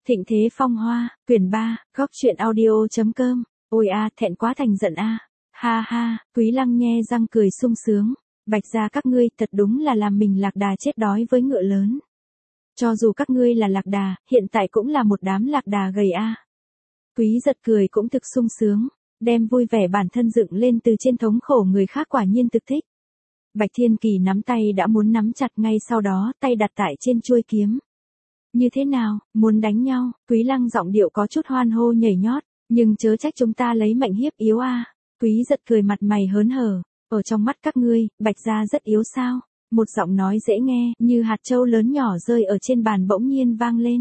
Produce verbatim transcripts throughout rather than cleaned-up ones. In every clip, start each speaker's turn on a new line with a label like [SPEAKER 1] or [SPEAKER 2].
[SPEAKER 1] Thịnh Thế Phong Hoa, quyển ba, góc truyện audio.com, ôi a, thẹn quá thành giận a. Ha ha, Quý Lăng nhe răng cười sung sướng, Bạch gia các ngươi thật đúng là làm mình lạc đà chết đói với ngựa lớn. Cho dù các ngươi là lạc đà, hiện tại cũng là một đám lạc đà gầy a. Quý giật cười cũng thực sung sướng, đem vui vẻ bản thân dựng lên từ trên thống khổ người khác quả nhiên thực thích. Bạch Thiên Kỳ nắm tay đã muốn nắm chặt ngay sau đó, tay đặt tại trên chuôi kiếm. Như thế nào, muốn đánh nhau? Quý Lăng giọng điệu có chút hoan hô nhảy nhót, nhưng chớ trách chúng ta lấy mệnh hiếp yếu a. Quý giật cười mặt mày hớn hở, ở trong mắt các ngươi, Bạch gia rất yếu sao? Một giọng nói dễ nghe, như hạt châu lớn nhỏ rơi ở trên bàn bỗng nhiên vang lên.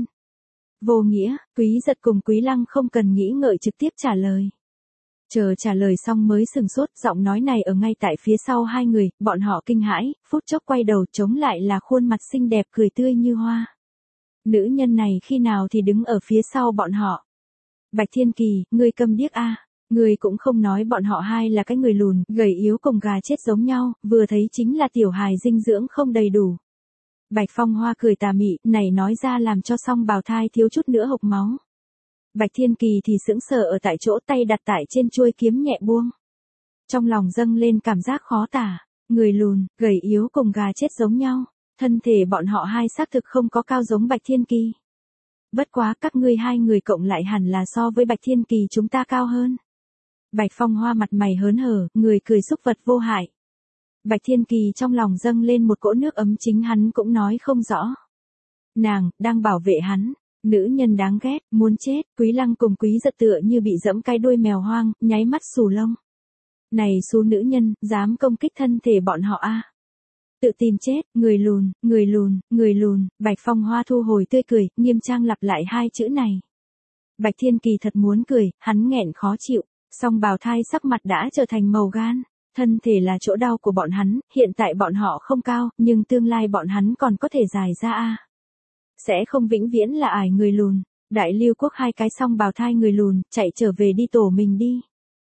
[SPEAKER 1] Vô nghĩa, Quý giật cùng Quý Lăng không cần nghĩ ngợi trực tiếp trả lời. Chờ trả lời xong mới sừng sốt, giọng nói này ở ngay tại phía sau hai người, bọn họ kinh hãi, phút chốc quay đầu chống lại là khuôn mặt xinh đẹp cười tươi như hoa. Nữ nhân này khi nào thì đứng ở phía sau bọn họ. Bạch Thiên Kỳ, ngươi câm điếc a, ngươi cũng không nói bọn họ hai là cái người lùn, gầy yếu cùng gà chết giống nhau, vừa thấy chính là tiểu hài dinh dưỡng không đầy đủ. Bạch Phong Hoa cười tà mị, này nói ra làm cho song bào thai thiếu chút nữa hộc máu. Bạch Thiên Kỳ thì sững sờ ở tại chỗ, tay đặt tại trên chuôi kiếm nhẹ buông. Trong lòng dâng lên cảm giác khó tả, người lùn, gầy yếu cùng gà chết giống nhau, thân thể bọn họ hai xác thực không có cao giống Bạch Thiên Kỳ. Bất quá các ngươi hai người cộng lại hẳn là so với Bạch Thiên Kỳ chúng ta cao hơn. Bạch Phong Hoa mặt mày hớn hở, người cười xúc vật vô hại. Bạch Thiên Kỳ trong lòng dâng lên một cỗ nước ấm, chính hắn cũng nói không rõ. Nàng, đang bảo vệ hắn. Nữ nhân đáng ghét, muốn chết. Quý Lăng cùng Quý giật tựa như bị giẫm cái đuôi mèo hoang, nháy mắt xù lông. Này số nữ nhân, dám công kích thân thể bọn họ a. Tự tìm chết, người lùn, người lùn, người lùn. Bạch Phong Hoa thu hồi tươi cười, nghiêm trang lặp lại hai chữ này. Bạch Thiên Kỳ thật muốn cười, hắn nghẹn khó chịu, song bào thai sắc mặt đã trở thành màu gan. Thân thể là chỗ đau của bọn hắn, hiện tại bọn họ không cao, nhưng tương lai bọn hắn còn có thể dài ra a. Sẽ không vĩnh viễn là ải người lùn. Đại Lưu Quốc hai cái song bào thai người lùn, chạy trở về đi tổ mình đi.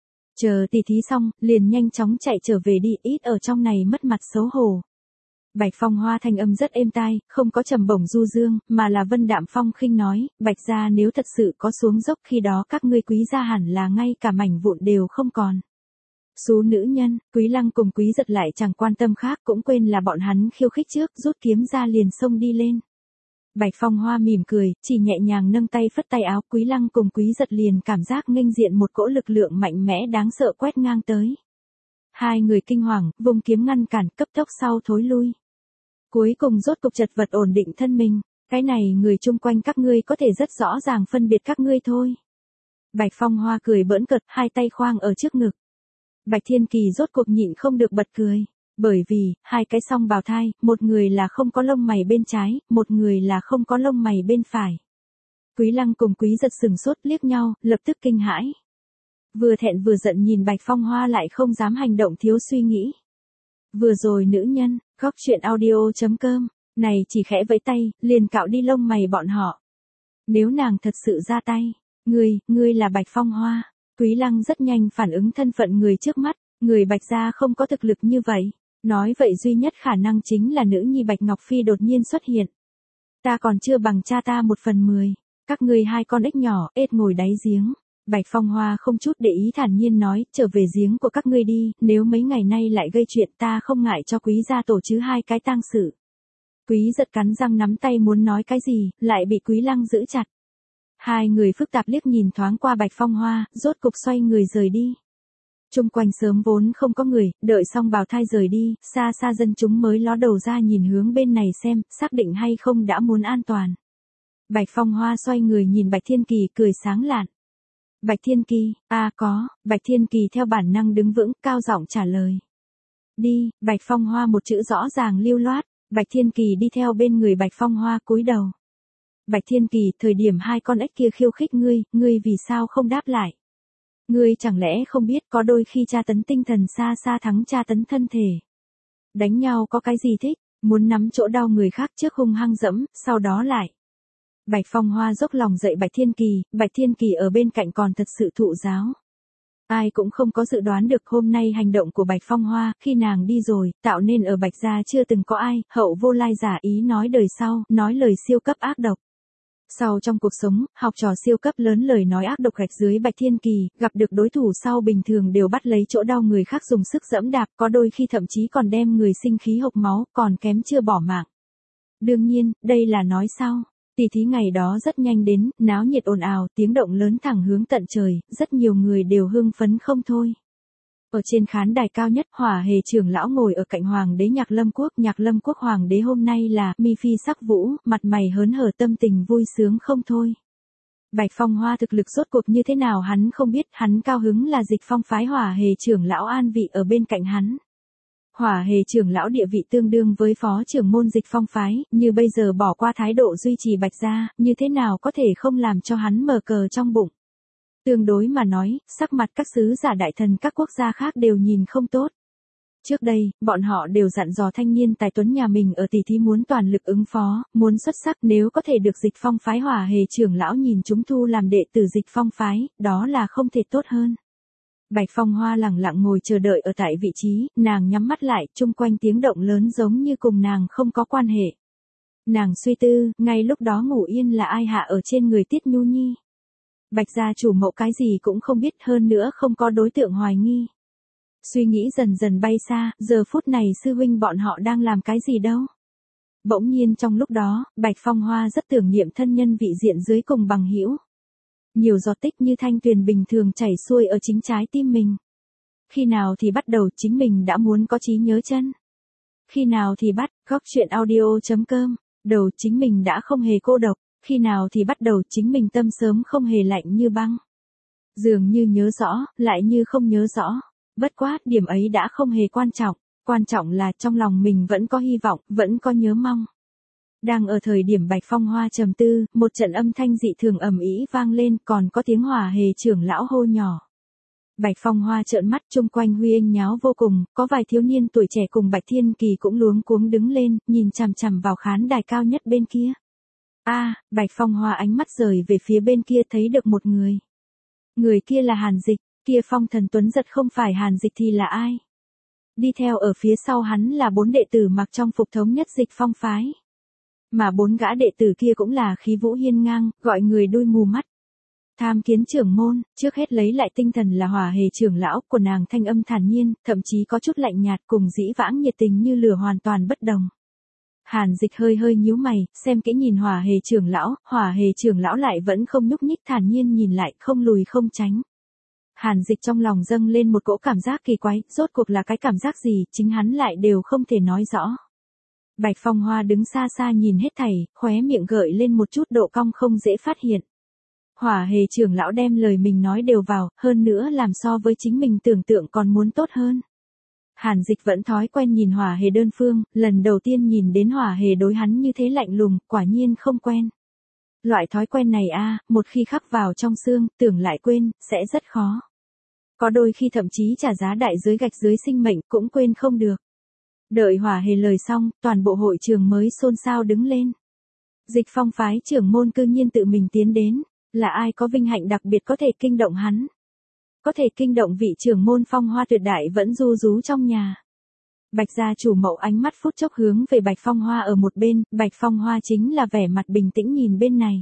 [SPEAKER 1] Chờ tỉ thí xong, liền nhanh chóng chạy trở về đi, ít ở trong này mất mặt xấu hổ. Bạch Phong Hoa thanh âm rất êm tai, không có trầm bổng du dương, mà là vân đạm phong khinh nói, Bạch gia nếu thật sự có xuống dốc khi đó các ngươi Quý gia hẳn là ngay cả mảnh vụn đều không còn. Số nữ nhân, Quý Lăng cùng Quý giật lại chẳng quan tâm khác, cũng quên là bọn hắn khiêu khích trước, rút kiếm ra liền xông đi lên. Bạch Phong Hoa mỉm cười, chỉ nhẹ nhàng nâng tay phất tay áo, Quý Lăng cùng Quý giật liền cảm giác nghênh diện một cỗ lực lượng mạnh mẽ đáng sợ quét ngang tới. Hai người kinh hoàng, vùng kiếm ngăn cản, cấp tốc sau thối lui. Cuối cùng rốt cục chật vật ổn định thân mình, cái này người chung quanh các ngươi có thể rất rõ ràng phân biệt các ngươi thôi. Bạch Phong Hoa cười bỡn cợt, hai tay khoang ở trước ngực. Bạch Thiên Kỳ rốt cuộc nhịn không được bật cười. Bởi vì, hai cái song bào thai, một người là không có lông mày bên trái, một người là không có lông mày bên phải. Quý Lăng cùng Quý giật sừng sốt liếc nhau, lập tức kinh hãi. Vừa thẹn vừa giận nhìn Bạch Phong Hoa lại không dám hành động thiếu suy nghĩ. Vừa rồi nữ nhân, góc truyện audio.com, này chỉ khẽ vẫy tay, liền cạo đi lông mày bọn họ. Nếu nàng thật sự ra tay, ngươi, ngươi là Bạch Phong Hoa. Quý Lăng rất nhanh phản ứng thân phận người trước mắt, người Bạch gia không có thực lực như vậy. Nói vậy duy nhất khả năng chính là nữ nhi Bạch Ngọc Phi đột nhiên xuất hiện. Ta còn chưa bằng cha ta một phần mười. Các ngươi hai con ếch nhỏ, ếch ngồi đáy giếng. Bạch Phong Hoa không chút để ý thản nhiên nói, trở về giếng của các ngươi đi, nếu mấy ngày nay lại gây chuyện ta không ngại cho Quý gia tổ chứ hai cái tang sự. Quý giật cắn răng nắm tay muốn nói cái gì, lại bị Quý Lăng giữ chặt. Hai người phức tạp liếc nhìn thoáng qua Bạch Phong Hoa, rốt cục xoay người rời đi. Chung quanh sớm vốn không có người, đợi xong bào thai rời đi, xa xa dân chúng mới ló đầu ra nhìn hướng bên này xem, xác định hay không đã muốn an toàn. Bạch Phong Hoa xoay người nhìn Bạch Thiên Kỳ cười sáng lạn. Bạch Thiên Kỳ, a à, có, Bạch Thiên Kỳ theo bản năng đứng vững, cao giọng trả lời. Đi, Bạch Phong Hoa một chữ rõ ràng lưu loát, Bạch Thiên Kỳ đi theo bên người Bạch Phong Hoa cúi đầu. Bạch Thiên Kỳ, thời điểm hai con ếch kia khiêu khích ngươi, ngươi vì sao không đáp lại? Ngươi chẳng lẽ không biết có đôi khi tra tấn tinh thần xa xa thắng tra tấn thân thể. Đánh nhau có cái gì thích, muốn nắm chỗ đau người khác trước hung hăng dẫm, sau đó lại. Bạch Phong Hoa dốc lòng dạy Bạch Thiên Kỳ, Bạch Thiên Kỳ ở bên cạnh còn thật sự thụ giáo. Ai cũng không có dự đoán được hôm nay hành động của Bạch Phong Hoa, khi nàng đi rồi, tạo nên ở Bạch gia chưa từng có ai, hậu vô lai giả ý nói đời sau, nói lời siêu cấp ác độc. Sau trong cuộc sống, học trò siêu cấp lớn lời nói ác độc gạch dưới Bạch Thiên Kỳ, gặp được đối thủ sau bình thường đều bắt lấy chỗ đau người khác dùng sức giẫm đạp, có đôi khi thậm chí còn đem người sinh khí hộc máu, còn kém chưa bỏ mạng. Đương nhiên, đây là nói sau. Tỷ thí ngày đó rất nhanh đến, náo nhiệt ồn ào, tiếng động lớn thẳng hướng tận trời, rất nhiều người đều hưng phấn không thôi. Ở trên khán đài cao nhất, Hỏa Hề trưởng lão ngồi ở cạnh Hoàng đế Nhạc Lâm Quốc, Nhạc Lâm Quốc Hoàng đế hôm nay là mi phi sắc vũ, mặt mày hớn hở tâm tình vui sướng không thôi. Bạch Phong Hoa thực lực rốt cuộc như thế nào hắn không biết, hắn cao hứng là Dịch Phong phái Hỏa Hề trưởng lão an vị ở bên cạnh hắn. Hỏa Hề trưởng lão địa vị tương đương với phó trưởng môn Dịch Phong phái, như bây giờ bỏ qua thái độ duy trì Bạch gia, như thế nào có thể không làm cho hắn mở cờ trong bụng. Tương đối mà nói, sắc mặt các sứ giả đại thần các quốc gia khác đều nhìn không tốt. Trước đây, bọn họ đều dặn dò thanh niên tài tuấn nhà mình ở tỷ thí muốn toàn lực ứng phó, muốn xuất sắc, nếu có thể được Dịch Phong phái Hỏa Hề trưởng lão nhìn chúng thu làm đệ tử Dịch Phong phái, đó là không thể tốt hơn. Bạch Phong Hoa lẳng lặng ngồi chờ đợi ở tại vị trí, nàng nhắm mắt lại, chung quanh tiếng động lớn giống như cùng nàng không có quan hệ. Nàng suy tư, ngay lúc đó ngủ yên là ai hạ ở trên người Tiết Nhu Nhi. Bạch gia chủ mẫu cái gì cũng không biết, hơn nữa không có đối tượng hoài nghi. Suy nghĩ dần dần bay xa, giờ phút này sư huynh bọn họ đang làm cái gì đâu. Bỗng nhiên trong lúc đó, Bạch Phong Hoa rất tưởng niệm thân nhân vị diện dưới cùng bằng hữu. Nhiều giọt tích như thanh tuyền bình thường chảy xuôi ở chính trái tim mình. Khi nào thì bắt đầu chính mình đã muốn có trí nhớ chân. Khi nào thì bắt, góc chuyện audio chấm com, đầu chính mình đã không hề cô độc. Khi nào thì bắt đầu chính mình tâm sớm không hề lạnh như băng. Dường như nhớ rõ, lại như không nhớ rõ. Bất quá, điểm ấy đã không hề quan trọng. Quan trọng là trong lòng mình vẫn có hy vọng, vẫn có nhớ mong. Đang ở thời điểm Bạch Phong Hoa trầm tư, một trận âm thanh dị thường ầm ĩ vang lên, còn có tiếng Hỏa Hề trưởng lão hô nhỏ. Bạch Phong Hoa trợn mắt, chung quanh huy inh nháo vô cùng, có vài thiếu niên tuổi trẻ cùng Bạch Thiên Kỳ cũng luống cuống đứng lên, nhìn chằm chằm vào khán đài cao nhất bên kia. A, à, Bạch Phong Hoa ánh mắt rời về phía bên kia thấy được một người. Người kia là Hàn Dịch, kia Phong Thần Tuấn giật không phải Hàn Dịch thì là ai? Đi theo ở phía sau hắn là bốn đệ tử mặc trong phục thống nhất Dịch Phong phái. Mà bốn gã đệ tử kia cũng là khí vũ hiên ngang, gọi người đôi mù mắt. Tham kiến trưởng môn, trước hết lấy lại tinh thần là Hỏa Hề trưởng lão, của nàng thanh âm thản nhiên, thậm chí có chút lạnh nhạt cùng dĩ vãng nhiệt tình như lửa hoàn toàn bất đồng. Hàn Dịch hơi hơi nhíu mày, xem kỹ nhìn Hỏa Hề trưởng lão, Hỏa Hề trưởng lão lại vẫn không nhúc nhích thản nhiên nhìn lại, không lùi không tránh. Hàn Dịch trong lòng dâng lên một cỗ cảm giác kỳ quái, rốt cuộc là cái cảm giác gì, chính hắn lại đều không thể nói rõ. Bạch Phong Hoa đứng xa xa nhìn hết thảy, khóe miệng gợi lên một chút độ cong không dễ phát hiện. Hỏa Hề trưởng lão đem lời mình nói đều vào, hơn nữa làm so với chính mình tưởng tượng còn muốn tốt hơn. Hàn Dịch vẫn thói quen nhìn Hỏa Hề đơn phương, lần đầu tiên nhìn đến Hỏa Hề đối hắn như thế lạnh lùng, quả nhiên không quen. Loại thói quen này a, một khi khắc vào trong xương, tưởng lại quên, sẽ rất khó. Có đôi khi thậm chí trả giá đại giới gạch dưới sinh mệnh cũng quên không được. Đợi Hỏa Hề lời xong, toàn bộ hội trường mới xôn xao đứng lên. Dịch Phong phái trưởng môn cư nhiên tự mình tiến đến, là ai có vinh hạnh đặc biệt có thể kinh động hắn? Có thể kinh động vị trưởng môn Phong Hoa tuyệt đại vẫn ru rú trong nhà. Bạch gia chủ mẫu ánh mắt phút chốc hướng về Bạch Phong Hoa ở một bên, Bạch Phong Hoa chính là vẻ mặt bình tĩnh nhìn bên này.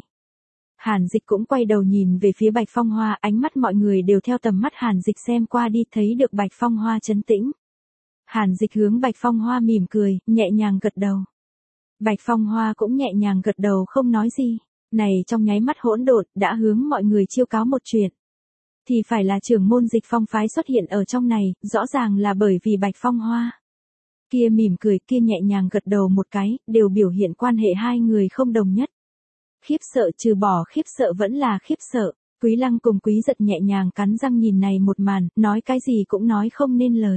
[SPEAKER 1] Hàn Dịch cũng quay đầu nhìn về phía Bạch Phong Hoa, ánh mắt mọi người đều theo tầm mắt Hàn Dịch xem qua đi, thấy được Bạch Phong Hoa trấn tĩnh. Hàn Dịch hướng Bạch Phong Hoa mỉm cười, nhẹ nhàng gật đầu. Bạch Phong Hoa cũng nhẹ nhàng gật đầu không nói gì. Này trong nháy mắt hỗn độn, đã hướng mọi người chiêu cáo một chuyện. Thì phải là trưởng môn Dịch Phong phái xuất hiện ở trong này, rõ ràng là bởi vì Bạch Phong Hoa. Kia mỉm cười, kia nhẹ nhàng gật đầu một cái, đều biểu hiện quan hệ hai người không đồng nhất. Khiếp sợ trừ bỏ khiếp sợ vẫn là khiếp sợ. Quý Lăng cùng Quý Giật nhẹ nhàng cắn răng nhìn này một màn, nói cái gì cũng nói không nên lời.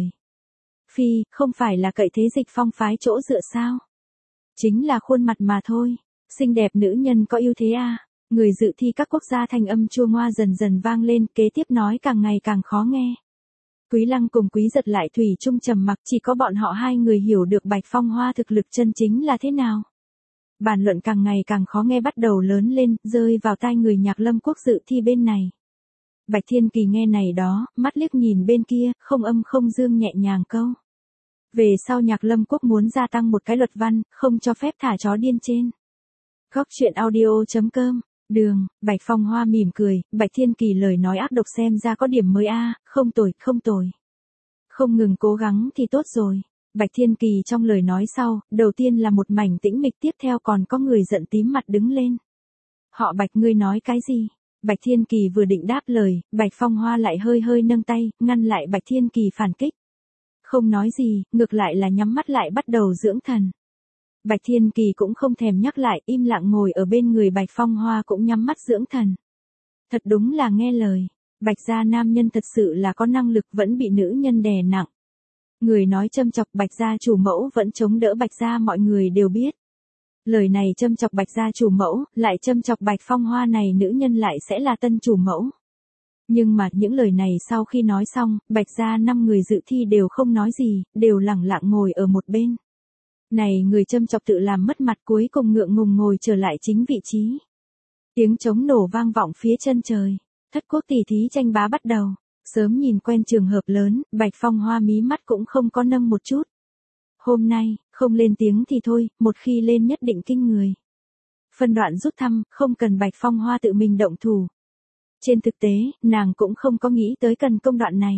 [SPEAKER 1] Phi, không phải là cậy thế Dịch Phong phái chỗ dựa sao? Chính là khuôn mặt mà thôi. Xinh đẹp nữ nhân có ưu thế à? Người dự thi các quốc gia thanh âm chua ngoa dần dần vang lên, kế tiếp nói càng ngày càng khó nghe. Quý Lăng cùng Quý Giật lại thủy chung trầm mặc, chỉ có bọn họ hai người hiểu được Bạch Phong Hoa thực lực chân chính là thế nào. Bàn luận càng ngày càng khó nghe bắt đầu lớn lên, rơi vào tai người Nhạc Lâm Quốc dự thi bên này. Bạch Thiên Kỳ nghe này đó, mắt liếc nhìn bên kia, không âm không dương nhẹ nhàng câu. Về sau Nhạc Lâm Quốc muốn gia tăng một cái luật văn, không cho phép thả chó điên trên. Góc chuyện audio chấm com. Đường, Bạch Phong Hoa mỉm cười, Bạch Thiên Kỳ lời nói ác độc xem ra có điểm mới a, không tồi, không tồi. Không ngừng cố gắng thì tốt rồi. Bạch Thiên Kỳ trong lời nói sau, đầu tiên là một mảnh tĩnh mịch, tiếp theo còn có người giận tím mặt đứng lên. Họ Bạch, ngươi nói cái gì? Bạch Thiên Kỳ vừa định đáp lời, Bạch Phong Hoa lại hơi hơi nâng tay, ngăn lại Bạch Thiên Kỳ phản kích. Không nói gì, ngược lại là nhắm mắt lại bắt đầu dưỡng thần. Bạch Thiên Kỳ cũng không thèm nhắc lại, im lặng ngồi ở bên người Bạch Phong Hoa cũng nhắm mắt dưỡng thần. Thật đúng là nghe lời. Bạch gia nam nhân thật sự là có năng lực, vẫn bị nữ nhân đè nặng. Người nói châm chọc Bạch gia chủ mẫu vẫn chống đỡ Bạch gia, mọi người đều biết. Lời này châm chọc Bạch gia chủ mẫu, lại châm chọc Bạch Phong Hoa này nữ nhân lại sẽ là tân chủ mẫu. Nhưng mà những lời này sau khi nói xong, Bạch gia năm người dự thi đều không nói gì, đều lẳng lặng ngồi ở một bên. Này người châm chọc tự làm mất mặt, cuối cùng ngượng ngùng ngồi trở lại chính vị trí. Tiếng trống nổ vang vọng phía chân trời. Thất quốc tỷ thí tranh bá bắt đầu. Sớm nhìn quen trường hợp lớn, Bạch Phong Hoa mí mắt cũng không có nâng một chút. Hôm nay, không lên tiếng thì thôi, một khi lên nhất định kinh người. Phân đoạn rút thăm, không cần Bạch Phong Hoa tự mình động thủ. Trên thực tế, nàng cũng không có nghĩ tới cần công đoạn này.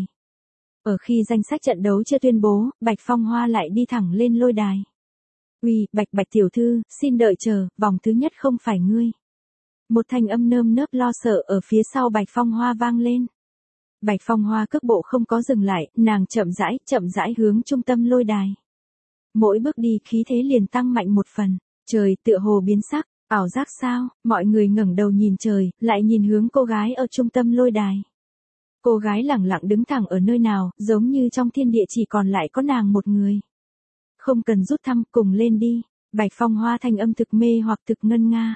[SPEAKER 1] Ở khi danh sách trận đấu chưa tuyên bố, Bạch Phong Hoa lại đi thẳng lên lôi đài. Uy, Bạch Bạch tiểu thư, xin đợi chờ, vòng thứ nhất không phải ngươi. Một thanh âm nơm nớp lo sợ ở phía sau Bạch Phong Hoa vang lên. Bạch Phong Hoa cước bộ không có dừng lại, nàng chậm rãi, chậm rãi hướng trung tâm lôi đài. Mỗi bước đi khí thế liền tăng mạnh một phần, trời tựa hồ biến sắc, ảo giác sao, mọi người ngẩng đầu nhìn trời, lại nhìn hướng cô gái ở trung tâm lôi đài. Cô gái lẳng lặng đứng thẳng ở nơi nào, giống như trong thiên địa chỉ còn lại có nàng một người. Không cần rút thăm, cùng lên đi. Bạch Phong Hoa thanh âm thực mê hoặc thực ngân nga.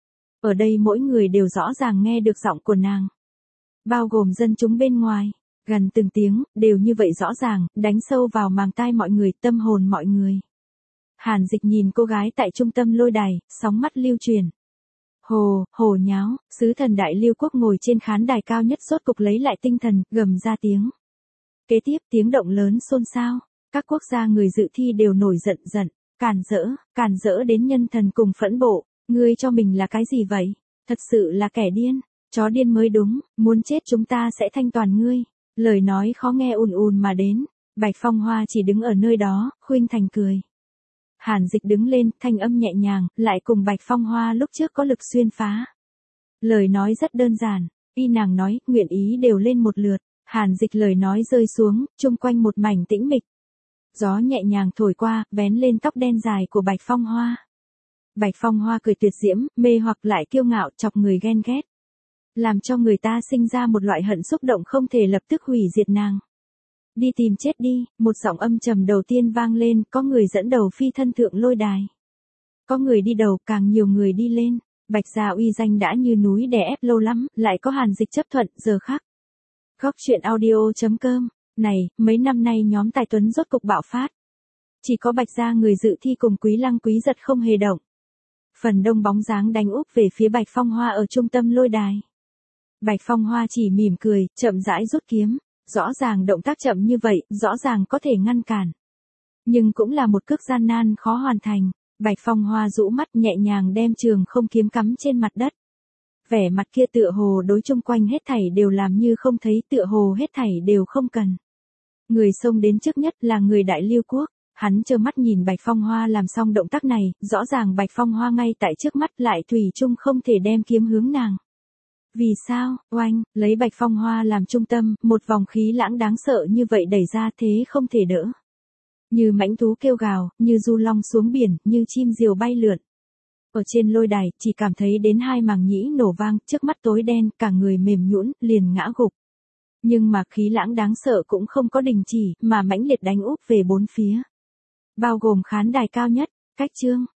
[SPEAKER 1] Ở đây mỗi người đều rõ ràng nghe được giọng của nàng. Bao gồm dân chúng bên ngoài, gần từng tiếng, đều như vậy rõ ràng, đánh sâu vào màng tai mọi người, tâm hồn mọi người. Hàn Dịch nhìn cô gái tại trung tâm lôi đài, sóng mắt lưu truyền. Hồ, hồ nháo, sứ thần Đại Liêu quốc ngồi trên khán đài cao nhất rốt cục lấy lại tinh thần, gầm ra tiếng. Kế tiếp tiếng động lớn xôn xao. Các quốc gia người dự thi đều nổi giận giận, càn rỡ, càn rỡ đến nhân thần cùng phẫn bộ, ngươi cho mình là cái gì vậy? Thật sự là kẻ điên, chó điên mới đúng, muốn chết chúng ta sẽ thanh toàn ngươi. Lời nói khó nghe ùn ùn mà đến, Bạch Phong Hoa chỉ đứng ở nơi đó, khuynh thành cười. Hàn Dịch đứng lên, thanh âm nhẹ nhàng, lại cùng Bạch Phong Hoa lúc trước có lực xuyên phá. Lời nói rất đơn giản, y nàng nói, nguyện ý đều lên một lượt. Hàn Dịch lời nói rơi xuống, chung quanh một mảnh tĩnh mịch. Gió nhẹ nhàng thổi qua, vén lên tóc đen dài của Bạch Phong Hoa. Bạch Phong Hoa cười tuyệt diễm, mê hoặc lại kiêu ngạo, chọc người ghen ghét. Làm cho người ta sinh ra một loại hận xúc động không thể lập tức hủy diệt nàng. Đi tìm chết đi, một giọng âm trầm đầu tiên vang lên, có người dẫn đầu phi thân thượng lôi đài. Có người đi đầu, càng nhiều người đi lên. Bạch gia uy danh đã như núi đè ép lâu lắm, lại có Hàn Dịch chấp thuận, giờ khắc. Góc chuyện audio chấm com. Này, mấy năm nay nhóm tài tuấn rốt cục bạo phát. Chỉ có Bạch gia người dự thi cùng Quý Lăng Quý Giật không hề động. Phần đông bóng dáng đánh úp về phía Bạch Phong Hoa ở trung tâm lôi đài. Bạch Phong Hoa chỉ mỉm cười, chậm rãi rút kiếm. Rõ ràng động tác chậm như vậy, rõ ràng có thể ngăn cản. Nhưng cũng là một cước gian nan khó hoàn thành. Bạch Phong Hoa rũ mắt nhẹ nhàng đem trường không kiếm cắm trên mặt đất. Vẻ mặt kia tựa hồ đối chung quanh hết thảy đều làm như không thấy, tựa hồ hết thảy đều không cần. Người xông đến trước nhất là người Đại Liêu quốc, hắn trơ mắt nhìn Bạch Phong Hoa làm xong động tác này, rõ ràng Bạch Phong Hoa ngay tại trước mắt lại thủy chung không thể đem kiếm hướng nàng. Vì sao, oanh, lấy Bạch Phong Hoa làm trung tâm, một vòng khí lãng đáng sợ như vậy đẩy ra thế không thể đỡ. Như mãnh thú kêu gào, như du long xuống biển, như chim diều bay lượn. Ở trên lôi đài, chỉ cảm thấy đến hai màng nhĩ nổ vang, trước mắt tối đen, cả người mềm nhũn, liền ngã gục. Nhưng mà khí lãng đáng sợ cũng không có đình chỉ, mà mãnh liệt đánh úp về bốn phía. Bao gồm khán đài cao nhất, cách chương,